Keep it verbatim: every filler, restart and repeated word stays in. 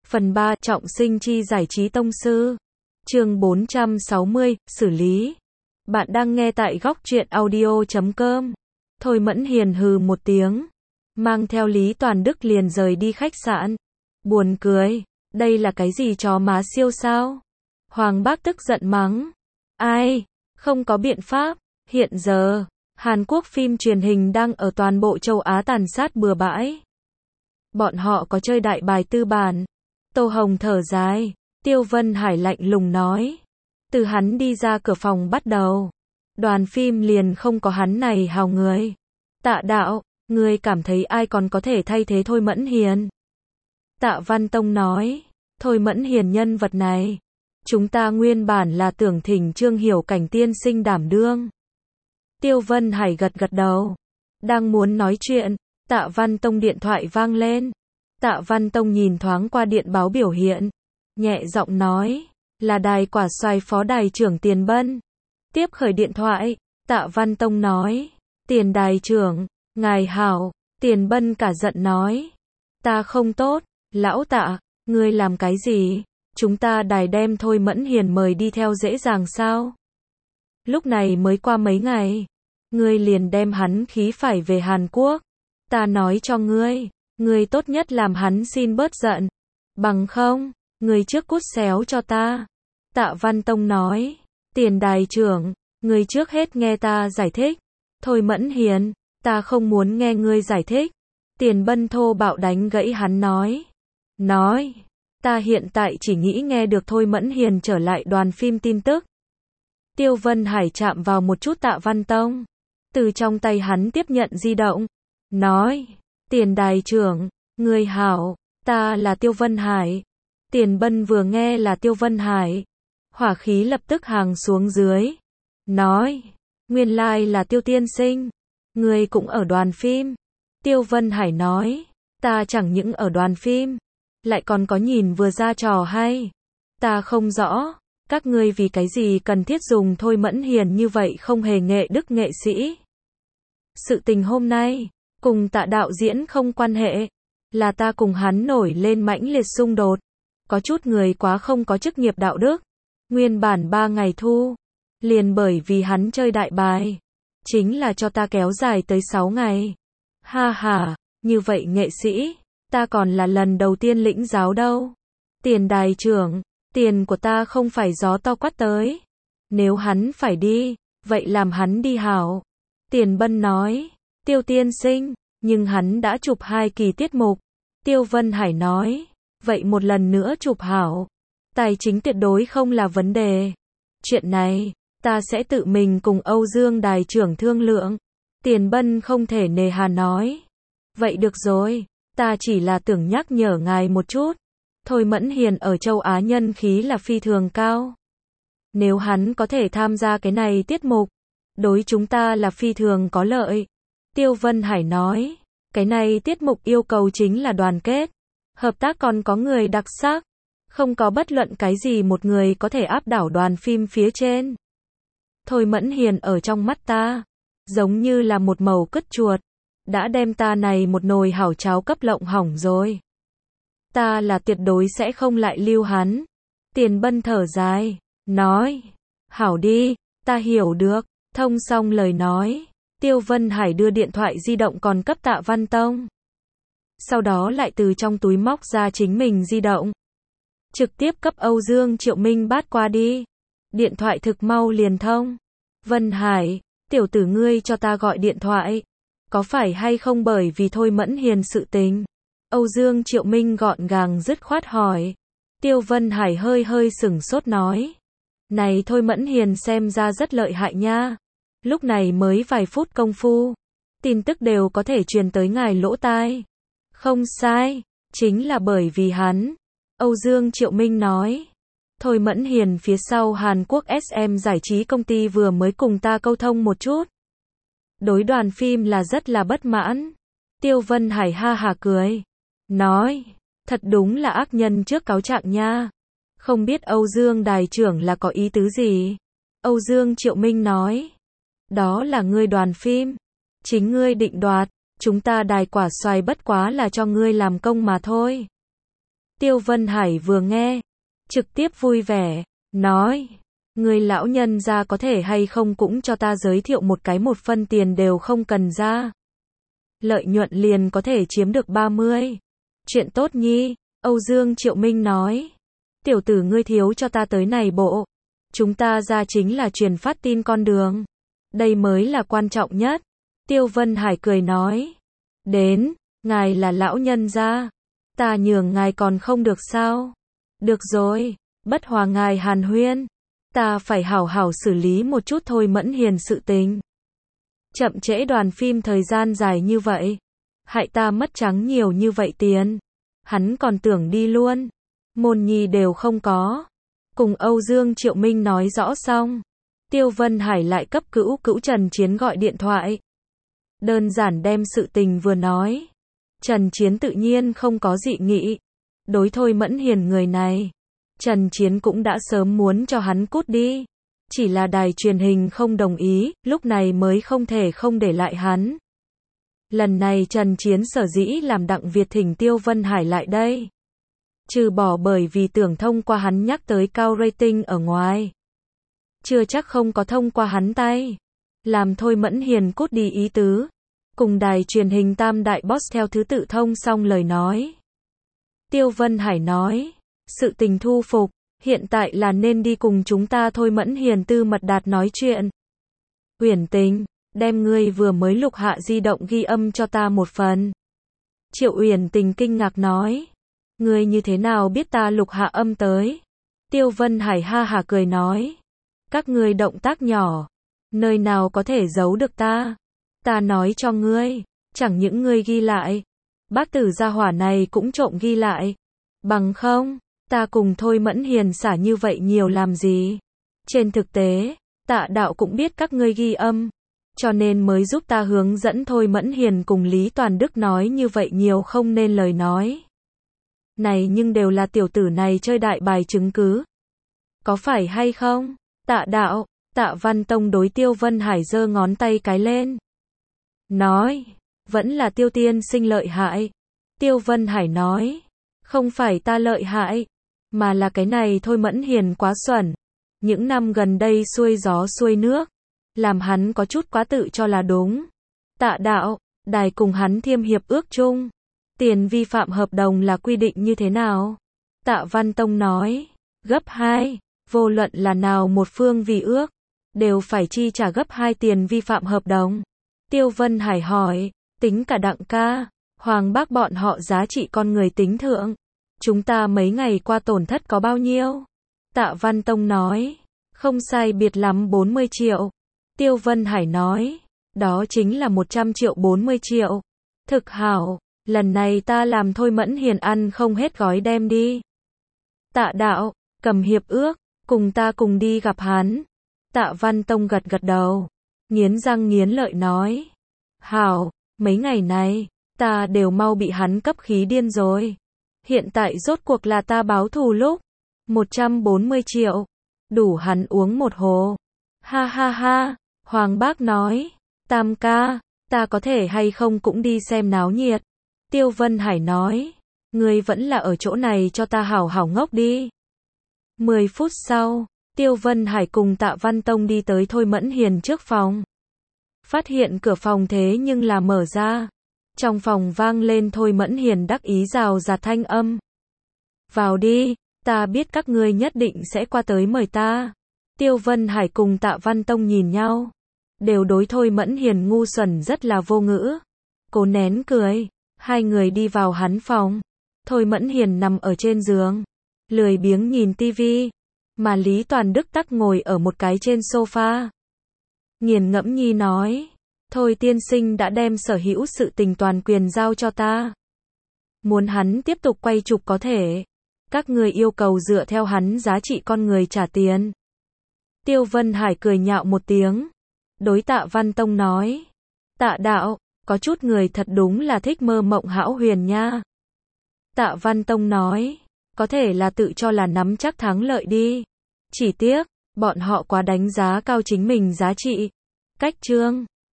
Phần ba, trọng sinh chi giải trí tông sư. Chương bốn trăm sáu mươi, xử lý. Bạn đang nghe tại góc truyện audio chấm com. Thôi Mẫn Hiền hừ một tiếng, mang theo Lý Toàn Đức liền rời đi khách sạn. Buồn cười, đây là cái gì chó má siêu sao? Hoàng Bác tức giận mắng. Ai, không có biện pháp, hiện giờ, Hàn Quốc phim truyền hình đang ở toàn bộ châu Á tàn sát bừa bãi. Bọn họ có chơi đại bài tư bản. Tô Hồng thở dài, Tiêu Vân Hải lạnh lùng nói. Từ hắn đi ra cửa phòng bắt đầu, đoàn phim liền không có hắn này hào người. Tạ Đạo, ngươi cảm thấy ai còn có thể thay thế Thôi Mẫn Hiền? Tạ Văn Tông nói, Thôi Mẫn Hiền nhân vật này, chúng ta nguyên bản là tưởng thỉnh Trương Hiểu Cảnh tiên sinh đảm đương. Tiêu Vân Hải gật gật đầu, đang muốn nói chuyện, Tạ Văn Tông điện thoại vang lên. Tạ Văn Tông nhìn thoáng qua điện báo biểu hiện, nhẹ giọng nói, là đài quả xoài phó đài trưởng Tiền Bân. Tiếp khởi điện thoại, Tạ Văn Tông nói, Tiền đài trưởng, ngài hảo. Tiền Bân cả giận nói, ta không tốt, lão Tạ, ngươi làm cái gì? Chúng ta đài đem Thôi Mẫn Hiền mời đi theo dễ dàng sao? Lúc này mới qua mấy ngày, ngươi liền đem hắn khí phải về Hàn Quốc. Ta nói cho ngươi, ngươi tốt nhất làm hắn xin bớt giận. Bằng không, ngươi trước cút xéo cho ta. Tạ Văn Tông nói, Tiền đài trưởng, ngươi trước hết nghe ta giải thích. Thôi Mẫn Hiền, ta không muốn nghe ngươi giải thích. Tiền Bân thô bạo đánh gãy hắn nói. Nói, ta hiện tại chỉ nghĩ nghe được Thôi Mẫn Hiền trở lại đoàn phim tin tức. Tiêu Vân Hải chạm vào một chút Tạ Văn Tông, từ trong tay hắn tiếp nhận di động, nói, Tiền đài trưởng, ngươi hảo, ta là Tiêu Vân Hải. Tiền Bân vừa nghe là Tiêu Vân Hải, hỏa khí lập tức hàng xuống dưới, nói, nguyên lai là Tiêu tiên sinh, ngươi cũng ở đoàn phim. Tiêu Vân Hải nói, ta chẳng những ở đoàn phim, lại còn có nhìn vừa ra trò hay. Ta không rõ, các ngươi vì cái gì cần thiết dùng Thôi Mẫn Hiền như vậy không hề nghệ đức nghệ sĩ. Sự tình hôm nay, cùng Tạ đạo diễn không quan hệ, là ta cùng hắn nổi lên mãnh liệt xung đột. Có chút người quá không có chức nghiệp đạo đức. Nguyên bản ba ngày thu, liền bởi vì hắn chơi đại bài, chính là cho ta kéo dài tới sáu ngày. Ha ha, như vậy nghệ sĩ, ta còn là lần đầu tiên lĩnh giáo đâu. Tiền đài trưởng, tiền của ta không phải gió to quát tới. Nếu hắn phải đi, vậy làm hắn đi hảo. Tiền Bân nói, Tiêu tiên sinh, nhưng hắn đã chụp hai kỳ tiết mục. Tiêu Vân Hải nói, vậy một lần nữa chụp hảo. Tài chính tuyệt đối không là vấn đề. Chuyện này, ta sẽ tự mình cùng Âu Dương đài trưởng thương lượng. Tiền Bân không thể nề hà nói. Vậy được rồi, ta chỉ là tưởng nhắc nhở ngài một chút. Thôi Mẫn Hiền ở châu Á nhân khí là phi thường cao. Nếu hắn có thể tham gia cái này tiết mục, đối chúng ta là phi thường có lợi. Tiêu Vân Hải nói, cái này tiết mục yêu cầu chính là đoàn kết. Hợp tác còn có người đặc sắc. Không có bất luận cái gì một người có thể áp đảo đoàn phim phía trên. Thôi Mẫn Hiền ở trong mắt ta, giống như là một mẩu cứt chuột, đã đem ta này một nồi hảo cháo cấp lộng hỏng rồi. Ta là tuyệt đối sẽ không lại lưu hắn. Tiền Bân thở dài, nói, hảo đi, ta hiểu được. Thông xong lời nói, Tiêu Vân Hải đưa điện thoại di động còn cấp Tạ Văn Tông. Sau đó lại từ trong túi móc ra chính mình di động, trực tiếp cấp Âu Dương Triệu Minh bắt qua đi. Điện thoại thực mau liền thông. Vân Hải, tiểu tử ngươi cho ta gọi điện thoại. Có phải hay không bởi vì Thôi Mẫn Hiền sự tình? Âu Dương Triệu Minh gọn gàng dứt khoát hỏi. Tiêu Vân Hải hơi hơi sửng sốt nói. Này Thôi Mẫn Hiền xem ra rất lợi hại nha. Lúc này mới vài phút công phu, tin tức đều có thể truyền tới ngài lỗ tai. Không sai, chính là bởi vì hắn. Âu Dương Triệu Minh nói. Thôi Mẫn Hiền phía sau Hàn Quốc ét em giải trí công ty vừa mới cùng ta câu thông một chút. Đối đoàn phim là rất là bất mãn. Tiêu Vân Hải ha hà cười. Nói, thật đúng là ác nhân trước cáo trạng nha. Không biết Âu Dương đài trưởng là có ý tứ gì? Âu Dương Triệu Minh nói. Đó là ngươi đoàn phim. Chính ngươi định đoạt. Chúng ta đài quả xoài bất quá là cho ngươi làm công mà thôi. Tiêu Vân Hải vừa nghe, trực tiếp vui vẻ, nói, người lão nhân gia có thể hay không cũng cho ta giới thiệu một cái một phân tiền đều không cần ra. Lợi nhuận liền có thể chiếm được ba mươi. Chuyện tốt nhi, Âu Dương Triệu Minh nói. Tiểu tử ngươi thiếu cho ta tới này bộ. Chúng ta ra chính là truyền phát tin con đường. Đây mới là quan trọng nhất. Tiêu Vân Hải cười nói. Đến, ngài là lão nhân gia. Ta nhường ngài còn không được sao? Được rồi, bất hòa ngài hàn huyên. Ta phải hảo hảo xử lý một chút Thôi Mẫn Hiền sự tình. Chậm trễ đoàn phim thời gian dài như vậy. Hại ta mất trắng nhiều như vậy tiền. Hắn còn tưởng đi luôn. Môn nhi đều không có. Cùng Âu Dương Triệu Minh nói rõ xong. Tiêu Vân Hải lại cấp cữu cữu Trần Chiến gọi điện thoại. Đơn giản đem sự tình vừa nói. Trần Chiến tự nhiên không có dị nghị. Đối Thôi Mẫn Hiền người này, Trần Chiến cũng đã sớm muốn cho hắn cút đi. Chỉ là đài truyền hình không đồng ý, lúc này mới không thể không để lại hắn. Lần này Trần Chiến sở dĩ làm Đặng Việt thỉnh Tiêu Vân Hải lại đây. Trừ bỏ bởi vì tưởng thông qua hắn nhắc tới cao rating ở ngoài. Chưa chắc không có thông qua hắn tay. Làm Thôi Mẫn Hiền cút đi ý tứ. Cùng đài truyền hình tam đại boss theo thứ tự thông xong lời nói. Tiêu Vân Hải nói. Sự tình thu phục. Hiện tại là nên đi cùng chúng ta Thôi Mẫn Hiền tư mật đạt nói chuyện. Uyển Tình, đem ngươi vừa mới lục hạ di động ghi âm cho ta một phần. Triệu Uyển Tình kinh ngạc nói. Ngươi như thế nào biết ta lục hạ âm tới? Tiêu Vân Hải ha hả cười nói. Các ngươi động tác nhỏ. Nơi nào có thể giấu được ta? Ta nói cho ngươi. Chẳng những ngươi ghi lại. Bác tử gia hỏa này cũng trộm ghi lại. Bằng không, ta cùng Thôi Mẫn Hiền xả như vậy nhiều làm gì? Trên thực tế, Tạ Đạo cũng biết các ngươi ghi âm. Cho nên mới giúp ta hướng dẫn Thôi Mẫn Hiền cùng Lý Toàn Đức nói như vậy nhiều không nên lời nói. Này nhưng đều là tiểu tử này chơi đại bài chứng cứ. Có phải hay không? Tạ Đạo, Tạ Văn Tông đối Tiêu Vân Hải giơ ngón tay cái lên. Nói, vẫn là Tiêu tiên sinh lợi hại. Tiêu Vân Hải nói, không phải ta lợi hại, mà là cái này Thôi Mẫn Hiền quá xuẩn. Những năm gần đây xuôi gió xuôi nước, làm hắn có chút quá tự cho là đúng. Tạ Đạo, đài cùng hắn thiêm hiệp ước chung. Tiền vi phạm hợp đồng là quy định như thế nào? Tạ Văn Tông nói, gấp hai, vô luận là nào một phương vì ước, đều phải chi trả gấp hai tiền vi phạm hợp đồng. Tiêu Vân Hải hỏi, tính cả Đặng ca, Hoàng Bác bọn họ giá trị con người tính thượng. Chúng ta mấy ngày qua tổn thất có bao nhiêu? Tạ Văn Tông nói, không sai biệt lắm bốn mươi triệu. Tiêu Vân Hải nói, đó chính là một trăm triệu bốn mươi triệu. Thực hảo, lần này ta làm Thôi Mẫn Hiền ăn không hết gói đem đi. Tạ Đạo, cầm hiệp ước, cùng ta cùng đi gặp hắn. Tạ Văn Tông gật gật đầu, nghiến răng nghiến lợi nói, hảo, mấy ngày này, ta đều mau bị hắn cấp khí điên rồi. Hiện tại rốt cuộc là ta báo thù lúc. một trăm bốn mươi triệu. Đủ hắn uống một hồ. Ha ha ha. Hoàng Bác nói. Tam ca. Ta có thể hay không cũng đi xem náo nhiệt. Tiêu Vân Hải nói. Ngươi vẫn là ở chỗ này cho ta hảo hảo ngốc đi. mười phút sau. Tiêu Vân Hải cùng Tạ Văn Tông đi tới Thôi Mẫn Hiền trước phòng. Phát hiện cửa phòng thế nhưng là mở ra. Trong phòng vang lên Thôi Mẫn Hiền đắc ý rào rạt thanh âm. Vào đi, ta biết các ngươi nhất định sẽ qua tới mời ta. Tiêu Vân Hải cùng Tạ Văn Tông nhìn nhau. Đều đối Thôi Mẫn Hiền ngu xuẩn rất là vô ngữ. Cố nén cười, hai người đi vào hắn phòng. Thôi Mẫn Hiền nằm ở trên giường, lười biếng nhìn tivi. Mà Lý Toàn Đức tắc ngồi ở một cái trên sofa. Nghiền ngẫm nhi nói. Thôi tiên sinh đã đem sở hữu sự tình toàn quyền giao cho ta. Muốn hắn tiếp tục quay chụp có thể. Các người yêu cầu dựa theo hắn giá trị con người trả tiền. Tiêu Vân Hải cười nhạo một tiếng. Đối Tạ Văn Tông nói. Tạ Đạo, có chút người thật đúng là thích mơ mộng hão huyền nha. Tạ Văn Tông nói. Có thể là tự cho là nắm chắc thắng lợi đi. Chỉ tiếc, bọn họ quá đánh giá cao chính mình giá trị. Cách chương